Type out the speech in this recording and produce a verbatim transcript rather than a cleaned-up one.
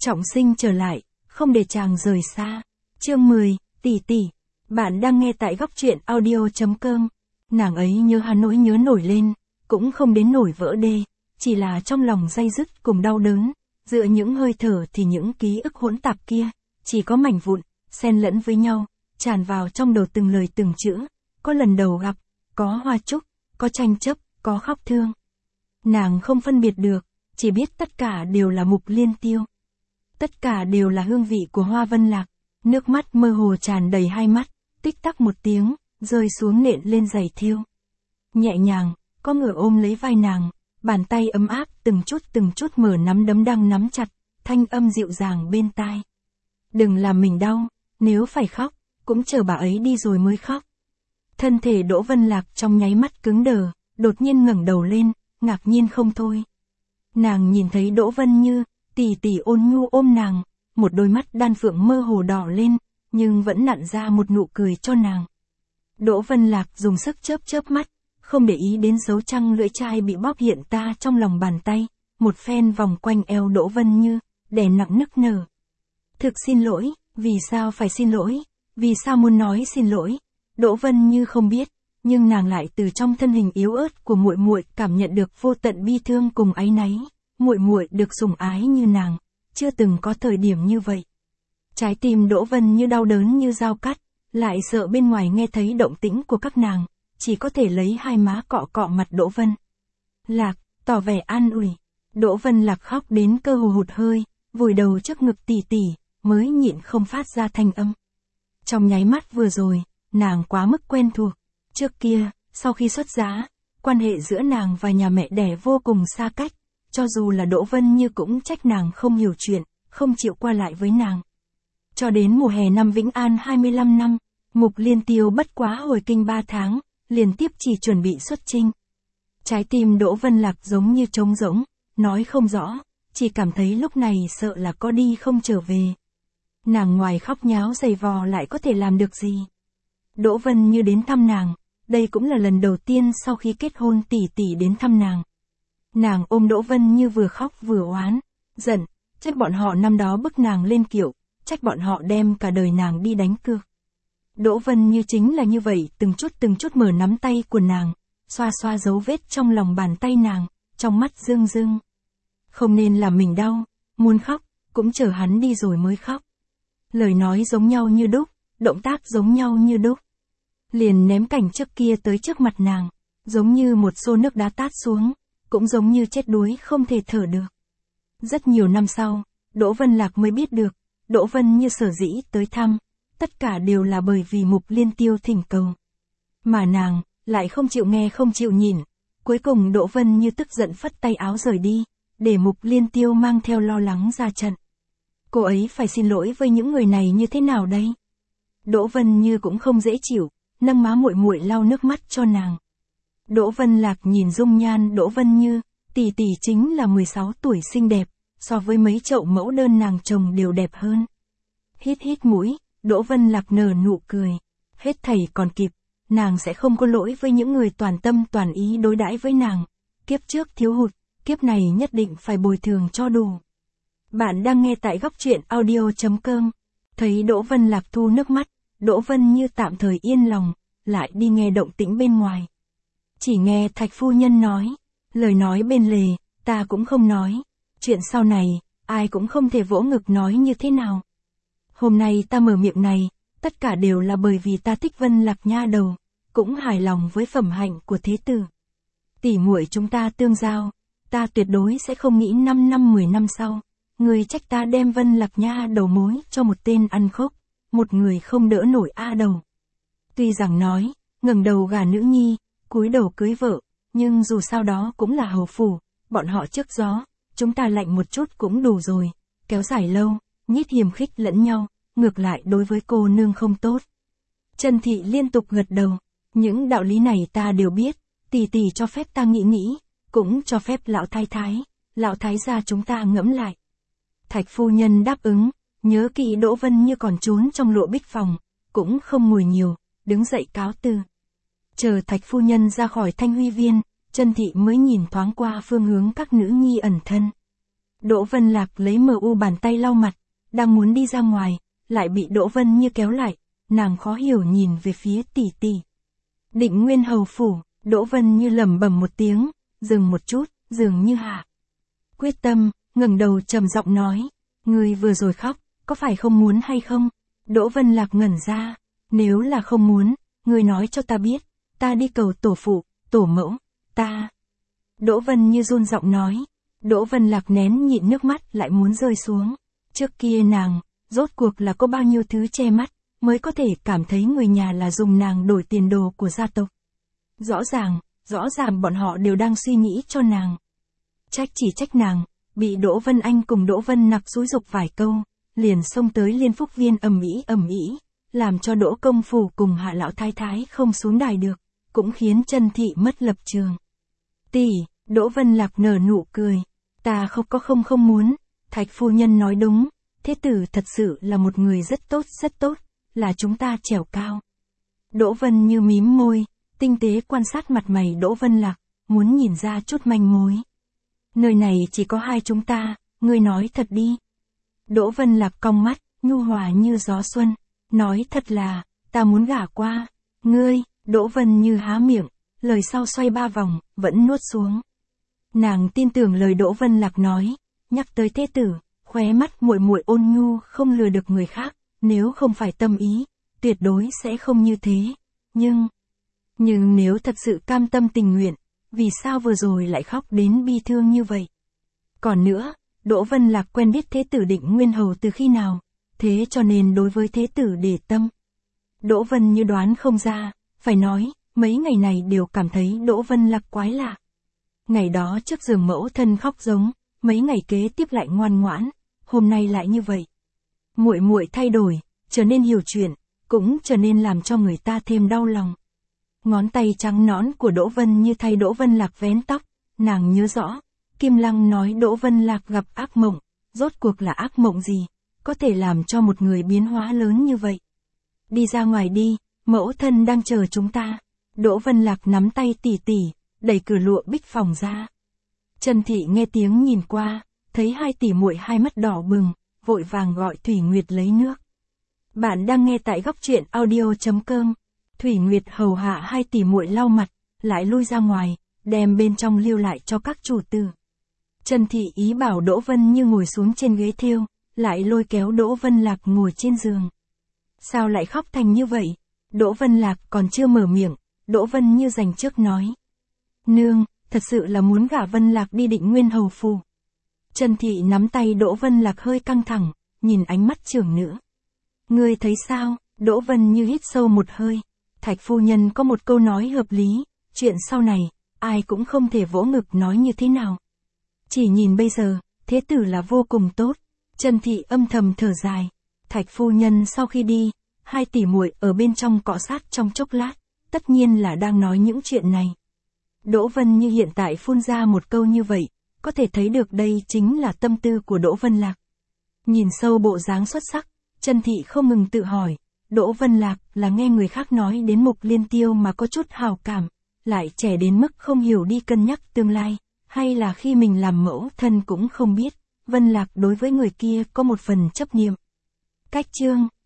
trọng sinh trở lại, không để chàng rời xa. Chương mười, tỷ tỷ. Bạn đang nghe tại góc truyện audio chấm com. Nàng ấy nhớ Hà Nội nhớ nổi lên, cũng không đến nổi vỡ đê, chỉ là trong lòng day dứt cùng đau đớn, dựa những hơi thở thì những ký ức hỗn tạp kia, chỉ có mảnh vụn, xen lẫn với nhau, tràn vào trong đầu từng lời từng chữ, có lần đầu gặp, có hoa trúc, có tranh chấp, có khóc thương. Nàng không phân biệt được, chỉ biết tất cả đều là Mục Liên Tiêu. Tất cả đều là hương vị của Hoa Vân Lạc, nước mắt mơ hồ tràn đầy hai mắt, tích tắc một tiếng, rơi xuống nện lên giày thêu. Nhẹ nhàng, có người ôm lấy vai nàng, bàn tay ấm áp từng chút từng chút mở nắm đấm đang nắm chặt, thanh âm dịu dàng bên tai. Đừng làm mình đau, nếu phải khóc, cũng chờ bà ấy đi rồi mới khóc. Thân thể Đỗ Vân Lạc trong nháy mắt cứng đờ, đột nhiên ngẩng đầu lên, ngạc nhiên không thôi. Nàng nhìn thấy Đỗ Vân Như, tỉ tỉ ôn nhu ôm nàng, một đôi mắt đan phượng mơ hồ đỏ lên, nhưng vẫn nặn ra một nụ cười cho nàng. Đỗ Vân Lạc dùng sức chớp chớp mắt, không để ý đến dấu trăng lưỡi chai bị bóp hiện ta trong lòng bàn tay, một phen vòng quanh eo Đỗ Vân Như, đè nặng nức nở. Thực xin lỗi, vì sao phải xin lỗi, vì sao muốn nói xin lỗi, Đỗ Vân Như không biết, nhưng nàng lại từ trong thân hình yếu ớt của muội muội cảm nhận được vô tận bi thương cùng áy náy. Muội muội được sủng ái như nàng, chưa từng có thời điểm như vậy. Trái tim Đỗ Vân Như đau đớn như dao cắt, lại sợ bên ngoài nghe thấy động tĩnh của các nàng, chỉ có thể lấy hai má cọ cọ mặt Đỗ Vân Lạc, tỏ vẻ an ủi. Đỗ Vân Lạc khóc đến cơ hồ hụt hơi, vùi đầu trước ngực tỉ tỉ, mới nhịn không phát ra thanh âm. Trong nháy mắt vừa rồi, nàng quá mức quen thuộc. Trước kia, sau khi xuất giá, quan hệ giữa nàng và nhà mẹ đẻ vô cùng xa cách. Cho dù là Đỗ Vân Như cũng trách nàng không hiểu chuyện, không chịu qua lại với nàng. Cho đến mùa hè năm Vĩnh An hai mươi lăm năm, Mục Liên Tiêu bất quá hồi kinh ba tháng, liền tiếp chỉ chuẩn bị xuất chinh. Trái tim Đỗ Vân Lạc giống như trống rỗng, nói không rõ, chỉ cảm thấy lúc này sợ là có đi không trở về. Nàng ngoài khóc nháo giày vò lại có thể làm được gì? Đỗ Vân Như đến thăm nàng, đây cũng là lần đầu tiên sau khi kết hôn tỷ tỷ đến thăm nàng. Nàng ôm Đỗ Vân Như vừa khóc vừa oán, giận, trách bọn họ năm đó bức nàng lên kiệu, trách bọn họ đem cả đời nàng đi đánh cược. Đỗ Vân Như chính là như vậy, từng chút từng chút mở nắm tay của nàng, xoa xoa dấu vết trong lòng bàn tay nàng, trong mắt rưng rưng. Không nên làm mình đau, muốn khóc, cũng chờ hắn đi rồi mới khóc. Lời nói giống nhau như đúc, động tác giống nhau như đúc. Liền ném cảnh trước kia tới trước mặt nàng, giống như một xô nước đá tát xuống, cũng giống như chết đuối không thể thở được. Rất nhiều năm sau, Đỗ Vân Lạc mới biết được, Đỗ Vân Như sở dĩ tới thăm, tất cả đều là bởi vì Mục Liên Tiêu thỉnh cầu. Mà nàng, lại không chịu nghe không chịu nhìn, cuối cùng Đỗ Vân Như tức giận phất tay áo rời đi, để Mục Liên Tiêu mang theo lo lắng ra trận. Cô ấy phải xin lỗi với những người này như thế nào đây? Đỗ Vân Như cũng không dễ chịu, nâng má muội muội lau nước mắt cho nàng. Đỗ Vân Lạc nhìn dung nhan Đỗ Vân Như, tỷ tỷ chính là mười sáu tuổi xinh đẹp, so với mấy chậu mẫu đơn nàng chồng đều đẹp hơn. Hít hít mũi, Đỗ Vân Lạc nở nụ cười. Hết thảy còn kịp, nàng sẽ không có lỗi với những người toàn tâm toàn ý đối đãi với nàng. Kiếp trước thiếu hụt, kiếp này nhất định phải bồi thường cho đủ. Bạn đang nghe tại góc truyện audio chấm com. Thấy Đỗ Vân Lạc thu nước mắt, Đỗ Vân Như tạm thời yên lòng, lại đi nghe động tĩnh bên ngoài. Chỉ nghe Thạch phu nhân nói, lời nói bên lề, ta cũng không nói. Chuyện sau này, ai cũng không thể vỗ ngực nói như thế nào. Hôm nay ta mở miệng này, tất cả đều là bởi vì ta thích Vân Lạc nha đầu, cũng hài lòng với phẩm hạnh của thế tử. Tỷ muội chúng ta tương giao, ta tuyệt đối sẽ không nghĩ năm năm mười năm sau, người trách ta đem Vân Lạc nha đầu mối cho một tên ăn khốc, một người không đỡ nổi a đầu. Tuy rằng nói, ngẩng đầu gả nữ nhi, cúi đầu cưới vợ, nhưng dù sao đó cũng là hầu phủ, bọn họ trước gió, chúng ta lạnh một chút cũng đủ rồi, kéo dài lâu, nhít hiềm khích lẫn nhau, ngược lại đối với cô nương không tốt. Trần Thị liên tục gật đầu, những đạo lý này ta đều biết, tỷ tỷ cho phép ta nghĩ nghĩ, cũng cho phép lão thái thái, lão thái gia chúng ta ngẫm lại. Thạch phu nhân đáp ứng, nhớ kỹ Đỗ Vân Như còn trốn trong lụa bích phòng, cũng không ngồi nhiều, đứng dậy cáo từ. Chờ Thạch phu nhân ra khỏi Thanh Huy viên, Trần Thị mới nhìn thoáng qua phương hướng các nữ nhi ẩn thân. Đỗ Vân Lạc lấy mờ u bàn tay lau mặt, đang muốn đi ra ngoài, lại bị Đỗ Vân Như kéo lại, nàng khó hiểu nhìn về phía tỷ tỷ. Định Nguyên Hầu phủ, Đỗ Vân Như lẩm bẩm một tiếng, dừng một chút, dường như hạ quyết tâm, ngẩng đầu trầm giọng nói, ngươi vừa rồi khóc, có phải không muốn hay không? Đỗ Vân Lạc ngẩn ra, nếu là không muốn, ngươi nói cho ta biết, ta đi cầu tổ phụ, tổ mẫu, ta. Đỗ Vân Như run giọng nói, Đỗ Vân Lạc nén nhịn nước mắt lại muốn rơi xuống. Trước kia nàng, rốt cuộc là có bao nhiêu thứ che mắt, mới có thể cảm thấy người nhà là dùng nàng đổi tiền đồ của gia tộc. Rõ ràng, rõ ràng bọn họ đều đang suy nghĩ cho nàng. Trách chỉ trách nàng, bị Đỗ Vân Anh cùng Đỗ Vân Nặc xúi giục vài câu, liền xông tới Liên Phúc Viên ầm ĩ ầm ĩ, làm cho Đỗ công phủ cùng Hạ lão thái thái không xuống đài được, cũng khiến Trần Thị mất lập trường. Tỷ, Đỗ Vân Lạc nở nụ cười, ta không có không không muốn, Thạch phu nhân nói đúng, thế tử thật sự là một người rất tốt rất tốt, là chúng ta trèo cao. Đỗ Vân Như mím môi, tinh tế quan sát mặt mày Đỗ Vân Lạc, muốn nhìn ra chút manh mối. Nơi này chỉ có hai chúng ta, ngươi nói thật đi. Đỗ Vân Lạc cong mắt, nhu hòa như gió xuân, nói thật là, ta muốn gả qua. Ngươi, Đỗ Vân Như há miệng, lời sau xoay ba vòng, vẫn nuốt xuống. Nàng tin tưởng lời Đỗ Vân Lạc nói, nhắc tới thế tử, khóe mắt muội muội ôn nhu không lừa được người khác, nếu không phải tâm ý, tuyệt đối sẽ không như thế. Nhưng, nhưng nếu thật sự cam tâm tình nguyện, vì sao vừa rồi lại khóc đến bi thương như vậy? Còn nữa, Đỗ Vân Lạc quen biết thế tử Định Nguyên Hầu từ khi nào, thế cho nên đối với thế tử để tâm. Đỗ Vân Như đoán không ra, phải nói, mấy ngày này đều cảm thấy Đỗ Vân Lạc quái lạ. Ngày đó trước giường mẫu thân khóc giống, mấy ngày kế tiếp lại ngoan ngoãn, hôm nay lại như vậy. Muội muội thay đổi, trở nên hiểu chuyện, cũng trở nên làm cho người ta thêm đau lòng. Ngón tay trắng nõn của Đỗ Vân Như thay Đỗ Vân Lạc vén tóc, nàng nhớ rõ, Kim Lăng nói Đỗ Vân Lạc gặp ác mộng, rốt cuộc là ác mộng gì, có thể làm cho một người biến hóa lớn như vậy. Đi ra ngoài đi, mẫu thân đang chờ chúng ta. Đỗ Vân Lạc nắm tay tỷ tỷ, đẩy cửa lụa bích phòng ra. Trần Thị nghe tiếng nhìn qua, thấy hai tỷ muội hai mắt đỏ bừng, vội vàng gọi Thủy Nguyệt lấy nước. Bạn đang nghe tại góc truyện audio chấm com. Thủy Nguyệt hầu hạ hai tỷ muội lau mặt, lại lui ra ngoài, đem bên trong lưu lại cho các chủ tử. Trần Thị ý bảo Đỗ Vân Như ngồi xuống trên ghế thêu, lại lôi kéo Đỗ Vân Lạc ngồi trên giường. Sao lại khóc thành như vậy? Đỗ Vân Lạc còn chưa mở miệng, Đỗ Vân Như dành trước nói. Nương, thật sự là muốn gả Vân Lạc đi Định Nguyên Hầu phủ. Trần Thị nắm tay Đỗ Vân Lạc hơi căng thẳng, nhìn ánh mắt trưởng nữ. Ngươi thấy sao? Đỗ Vân Như hít sâu một hơi. Thạch phu nhân có một câu nói hợp lý, chuyện sau này, ai cũng không thể vỗ ngực nói như thế nào. Chỉ nhìn bây giờ, thế tử là vô cùng tốt. Trần Thị âm thầm thở dài. Thạch phu nhân sau khi đi, hai tỷ muội ở bên trong cọ sát trong chốc lát, tất nhiên là đang nói những chuyện này. Đỗ Vân Như hiện tại phun ra một câu như vậy, có thể thấy được đây chính là tâm tư của Đỗ Vân Lạc. Nhìn sâu bộ dáng xuất sắc, Trần Thị không ngừng tự hỏi, Đỗ Vân Lạc là nghe người khác nói đến Mục Liên Tiêu mà có chút hào cảm, lại trẻ đến mức không hiểu đi cân nhắc tương lai, hay là khi mình làm mẫu thân cũng không biết, Vân Lạc đối với người kia có một phần chấp niệm. Cách chương